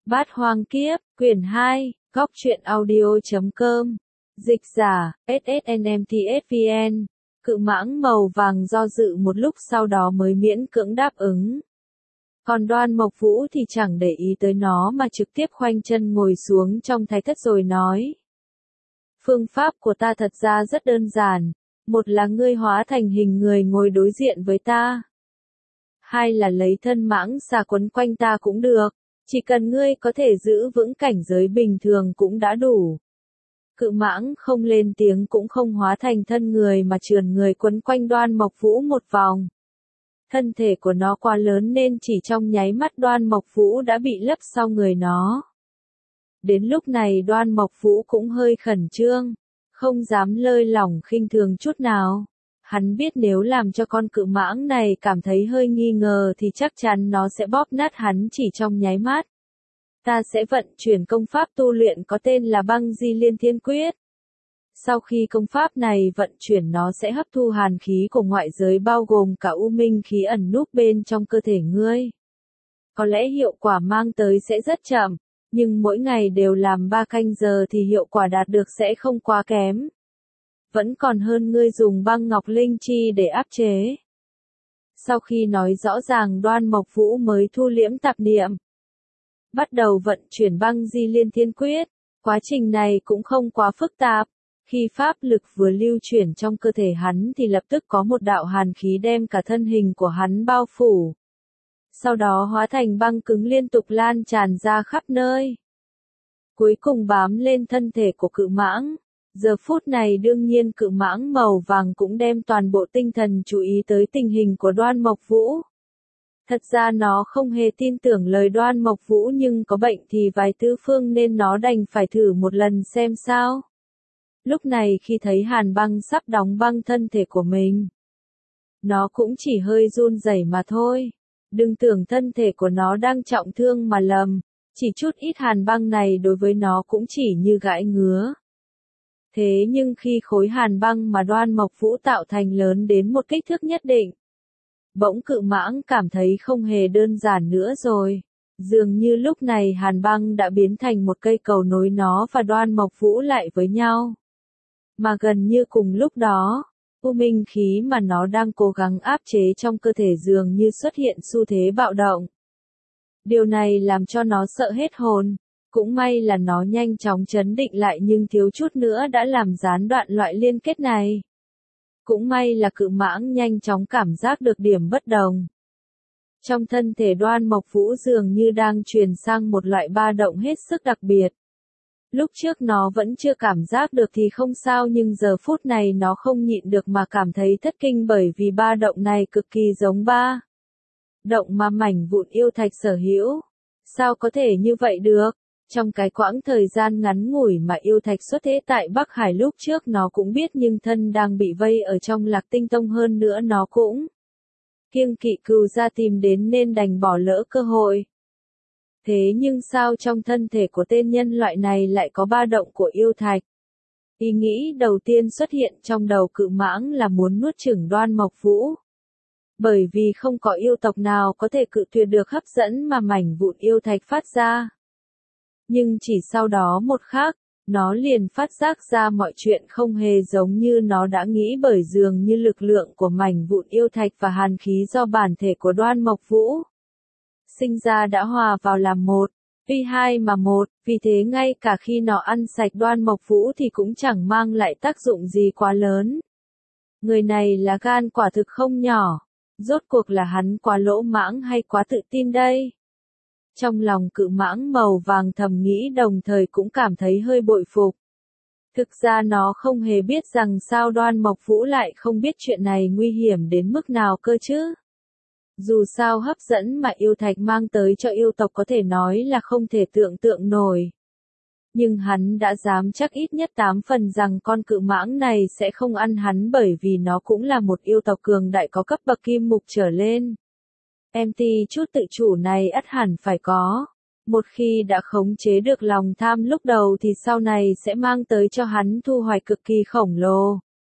Bát Hoang Kiếp, quyển 2, Góc truyện audio.com. Dịch giả, SSNMTSVN. Cự mãng màu vàng do dự một lúc sau đó mới miễn cưỡng đáp ứng. Còn Đoan Mộc Vũ thì chẳng để ý tới nó mà trực tiếp khoanh chân ngồi xuống trong thái thất rồi nói. Phương pháp của ta thật ra rất đơn giản. Một là ngươi hóa thành hình người ngồi đối diện với ta. Hai là lấy thân mãng xà quấn quanh ta cũng được. Chỉ cần ngươi có thể giữ vững cảnh giới bình thường cũng đã đủ. Cự mãng không lên tiếng cũng không hóa thành thân người mà trườn người quấn quanh Đoan Mộc Vũ một vòng. Thân thể của nó quá lớn nên chỉ trong nháy mắt Đoan Mộc Vũ đã bị lấp sau người nó. Đến lúc này Đoan Mộc Vũ cũng hơi khẩn trương, không dám lơi lỏng khinh thường chút nào. Hắn biết nếu làm cho con cự mãng này cảm thấy hơi nghi ngờ thì chắc chắn nó sẽ bóp nát hắn chỉ trong nháy mắt. Ta sẽ vận chuyển công pháp tu luyện có tên là Băng Di Liên Thiên Quyết. Sau khi công pháp này vận chuyển nó sẽ hấp thu hàn khí của ngoại giới bao gồm cả u minh khí ẩn núp bên trong cơ thể ngươi. Có lẽ hiệu quả mang tới sẽ rất chậm, nhưng mỗi ngày đều làm 3 canh giờ thì hiệu quả đạt được sẽ không quá kém. Vẫn còn hơn ngươi dùng băng ngọc linh chi để áp chế. Sau khi nói rõ ràng Đoan Mộc Vũ mới thu liễm tạp niệm. Bắt đầu vận chuyển Băng Di Liên Thiên Quyết. Quá trình này cũng không quá phức tạp. Khi pháp lực vừa lưu chuyển trong cơ thể hắn thì lập tức có một đạo hàn khí đem cả thân hình của hắn bao phủ. Sau đó hóa thành băng cứng liên tục lan tràn ra khắp nơi. Cuối cùng bám lên thân thể của cự mãng. Giờ phút này đương nhiên cự mãng màu vàng cũng đem toàn bộ tinh thần chú ý tới tình hình của Đoan Mộc Vũ. Thật ra nó không hề tin tưởng lời Đoan Mộc Vũ nhưng có bệnh thì vài tứ phương nên nó đành phải thử một lần xem sao. Lúc này khi thấy hàn băng sắp đóng băng thân thể của mình, nó cũng chỉ hơi run rẩy mà thôi. Đừng tưởng thân thể của nó đang trọng thương mà lầm, chỉ chút ít hàn băng này đối với nó cũng chỉ như gãi ngứa. Thế nhưng khi khối hàn băng mà Đoan Mộc Vũ tạo thành lớn đến một kích thước nhất định, bỗng cự mãng cảm thấy không hề đơn giản nữa rồi. Dường như lúc này hàn băng đã biến thành một cây cầu nối nó và Đoan Mộc Vũ lại với nhau. Mà gần như cùng lúc đó, u minh khí mà nó đang cố gắng áp chế trong cơ thể dường như xuất hiện xu thế bạo động. Điều này làm cho nó sợ hết hồn. Cũng may là nó nhanh chóng trấn định lại nhưng thiếu chút nữa đã làm gián đoạn loại liên kết này. Cũng may là cự mãng nhanh chóng cảm giác được điểm bất đồng. Trong thân thể Đoan Mộc Vũ dường như đang truyền sang một loại ba động hết sức đặc biệt. Lúc trước nó vẫn chưa cảm giác được thì không sao nhưng giờ phút này nó không nhịn được mà cảm thấy thất kinh bởi vì ba động này cực kỳ giống ba động mà mảnh vụn yêu thạch sở hữu. Sao có thể như vậy được? Trong cái quãng thời gian ngắn ngủi mà yêu thạch xuất thế tại Bắc Hải lúc trước nó cũng biết nhưng thân đang bị vây ở trong Lạc Tinh Tông hơn nữa nó cũng kiêng kỵ cừu ra tìm đến nên đành bỏ lỡ cơ hội. Thế nhưng sao trong thân thể của tên nhân loại này lại có ba động của yêu thạch? Ý nghĩ đầu tiên xuất hiện trong đầu cự mãng là muốn nuốt chửng Đoan Mộc Vũ. Bởi vì không có yêu tộc nào có thể cự tuyệt được hấp dẫn mà mảnh vụn yêu thạch phát ra. Nhưng chỉ sau đó một khắc, nó liền phát giác ra mọi chuyện không hề giống như nó đã nghĩ bởi dường như lực lượng của mảnh vụn yêu thạch và hàn khí do bản thể của Đoan Mộc Vũ sinh ra đã hòa vào làm một, tuy hai mà một, vì thế ngay cả khi nó ăn sạch Đoan Mộc Vũ thì cũng chẳng mang lại tác dụng gì quá lớn. Người này là gan quả thực không nhỏ, rốt cuộc là hắn quá lỗ mãng hay quá tự tin đây? Trong lòng cự mãng màu vàng thầm nghĩ đồng thời cũng cảm thấy hơi bội phục. Thực ra nó không hề biết rằng sao Đoan Mộc Vũ lại không biết chuyện này nguy hiểm đến mức nào cơ chứ. Dù sao hấp dẫn mà yêu thạch mang tới cho yêu tộc có thể nói là không thể tưởng tượng nổi. Nhưng hắn đã dám chắc ít nhất 8 phần rằng con cự mãng này sẽ không ăn hắn bởi vì nó cũng là một yêu tộc cường đại có cấp bậc kim mục trở lên. MT chút tự chủ này ắt hẳn phải có. Một khi đã khống chế được lòng tham lúc đầu thì sau này sẽ mang tới cho hắn thu hoạch cực kỳ khổng lồ.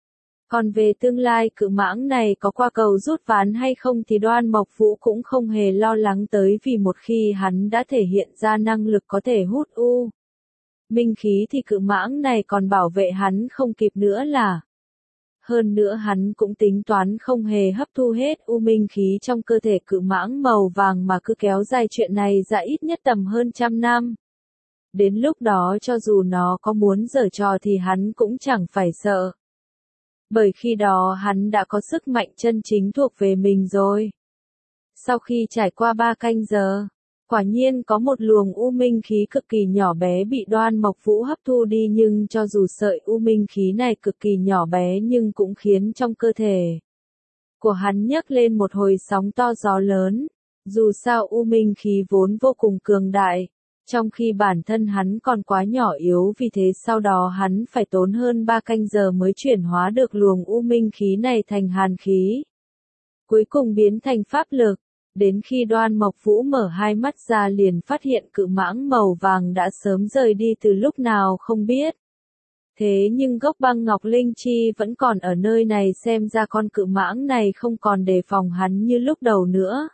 Còn về tương lai cự mãng này có qua cầu rút ván hay không thì Đoan Mộc Vũ cũng không hề lo lắng tới, vì một khi hắn đã thể hiện ra năng lực có thể hút u minh khí thì cự mãng này còn bảo vệ hắn không kịp nữa là. Hơn nữa hắn cũng tính toán không hề hấp thu hết u minh khí trong cơ thể cự mãng màu vàng mà cứ kéo dài chuyện này ra ít nhất tầm hơn 100 năm. Đến lúc đó cho dù nó có muốn giở trò thì hắn cũng chẳng phải sợ. Bởi khi đó hắn đã có sức mạnh chân chính thuộc về mình rồi. Sau khi trải qua 3 canh giờ, quả nhiên có một luồng u minh khí cực kỳ nhỏ bé bị Đoan Mộc Vũ hấp thu đi, nhưng cho dù sợi u minh khí này cực kỳ nhỏ bé nhưng cũng khiến trong cơ thể của hắn nhấc lên một hồi sóng to gió lớn. Dù sao u minh khí vốn vô cùng cường đại, trong khi bản thân hắn còn quá nhỏ yếu, vì thế sau đó hắn phải tốn hơn 3 canh giờ mới chuyển hóa được luồng u minh khí này thành hàn khí. Cuối cùng biến thành pháp lực. Đến khi Đoan Mộc Vũ mở hai mắt ra liền phát hiện cự mãng màu vàng đã sớm rời đi từ lúc nào không biết. Thế nhưng gốc băng ngọc linh chi vẫn còn ở nơi này, xem ra con cự mãng này không còn đề phòng hắn như lúc đầu nữa.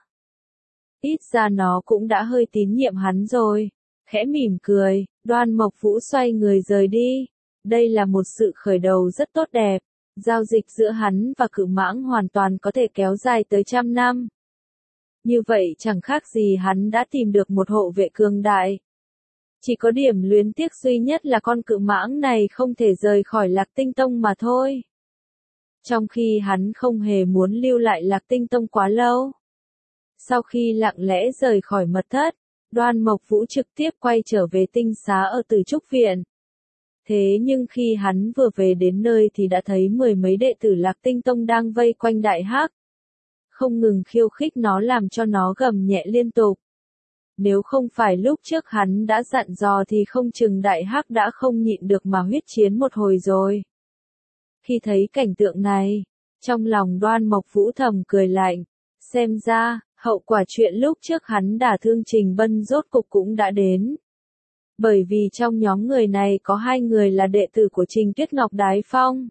Ít ra nó cũng đã hơi tín nhiệm hắn rồi. Khẽ mỉm cười, Đoan Mộc Vũ xoay người rời đi. Đây là một sự khởi đầu rất tốt đẹp. Giao dịch giữa hắn và cự mãng hoàn toàn có thể kéo dài tới 100 năm. Như vậy chẳng khác gì hắn đã tìm được một hộ vệ cường đại. Chỉ có điểm luyến tiếc duy nhất là con cự mãng này không thể rời khỏi Lạc Tinh Tông mà thôi. Trong khi hắn không hề muốn lưu lại Lạc Tinh Tông quá lâu. Sau khi lặng lẽ rời khỏi mật thất, Đoan Mộc Vũ trực tiếp quay trở về tinh xá ở Tử Trúc Viện. Thế nhưng khi hắn vừa về đến nơi thì đã thấy 10 mấy đệ tử Lạc Tinh Tông đang vây quanh Đại Hắc. Không ngừng khiêu khích nó làm cho nó gầm nhẹ liên tục. Nếu không phải lúc trước hắn đã dặn dò thì không chừng Đại Hắc đã không nhịn được mà huyết chiến một hồi rồi. Khi thấy cảnh tượng này, trong lòng Đoan Mộc Vũ thầm cười lạnh, xem ra, hậu quả chuyện lúc trước hắn đả thương Trình Bân rốt cục cũng đã đến. Bởi vì trong nhóm người này có 2 người là đệ tử của Trình Tuyết Ngọc Đái Phong.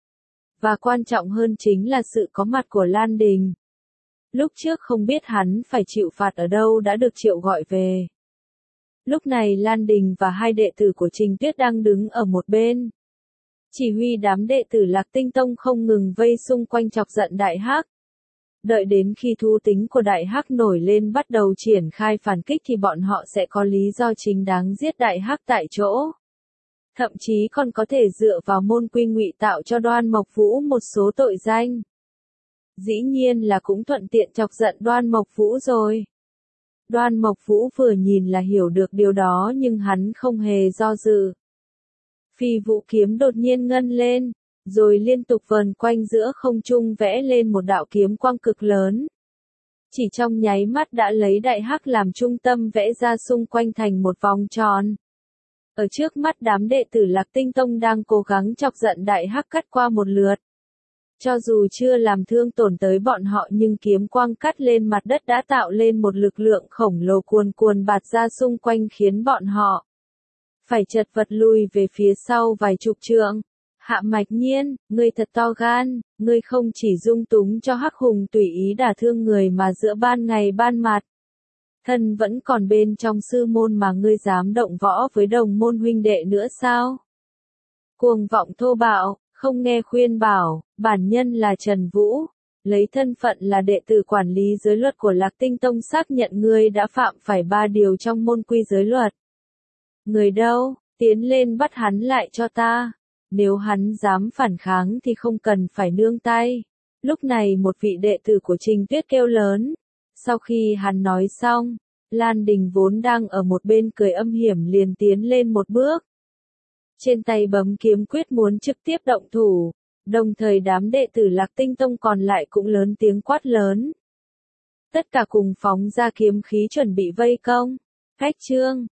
Và quan trọng hơn chính là sự có mặt của Lan Đình. Lúc trước không biết hắn phải chịu phạt ở đâu đã được triệu gọi về. Lúc này Lan Đình và 2 đệ tử của Trình Tuyết đang đứng ở một bên. Chỉ huy đám đệ tử Lạc Tinh Tông không ngừng vây xung quanh chọc giận Đại Hắc. Đợi đến khi thú tính của Đại Hắc nổi lên bắt đầu triển khai phản kích thì bọn họ sẽ có lý do chính đáng giết Đại Hắc tại chỗ. Thậm chí còn có thể dựa vào môn quy ngụy tạo cho Đoan Mộc Vũ một số tội danh. Dĩ nhiên là cũng thuận tiện chọc giận Đoan Mộc Vũ rồi. Đoan Mộc Vũ vừa nhìn là hiểu được điều đó nhưng hắn không hề do dự. Phi vũ kiếm đột nhiên ngân lên, rồi liên tục vờn quanh giữa không trung vẽ lên một đạo kiếm quang cực lớn. Chỉ trong nháy mắt đã lấy Đại Hắc làm trung tâm vẽ ra xung quanh thành một vòng tròn. Ở trước mắt đám đệ tử Lạc Tinh Tông đang cố gắng chọc giận Đại Hắc cắt qua một lượt. Cho dù chưa làm thương tổn tới bọn họ nhưng kiếm quang cắt lên mặt đất đã tạo lên một lực lượng khổng lồ cuồn cuồn bạt ra xung quanh khiến bọn họ phải chật vật lùi về phía sau vài chục trượng. Hạ Mạch Nhiên, ngươi thật to gan, ngươi không chỉ dung túng cho Hắc Hùng tùy ý đả thương người mà giữa ban ngày ban mặt. Thân vẫn còn bên trong sư môn mà ngươi dám động võ với đồng môn huynh đệ nữa sao? Cuồng vọng thô bạo, không nghe khuyên bảo, bản nhân là Trần Vũ, lấy thân phận là đệ tử quản lý giới luật của Lạc Tinh Tông xác nhận ngươi đã phạm phải 3 điều trong môn quy giới luật. Người đâu, tiến lên bắt hắn lại cho ta. Nếu hắn dám phản kháng thì không cần phải nương tay. Lúc này một vị đệ tử của Trình Tuyết kêu lớn. Sau khi hắn nói xong, Lan Đình vốn đang ở một bên cười âm hiểm liền tiến lên một bước. Trên tay bấm kiếm quyết muốn trực tiếp động thủ. Đồng thời đám đệ tử Lạc Tinh Tông còn lại cũng lớn tiếng quát lớn. Tất cả cùng phóng ra kiếm khí chuẩn bị vây công. Khách trương,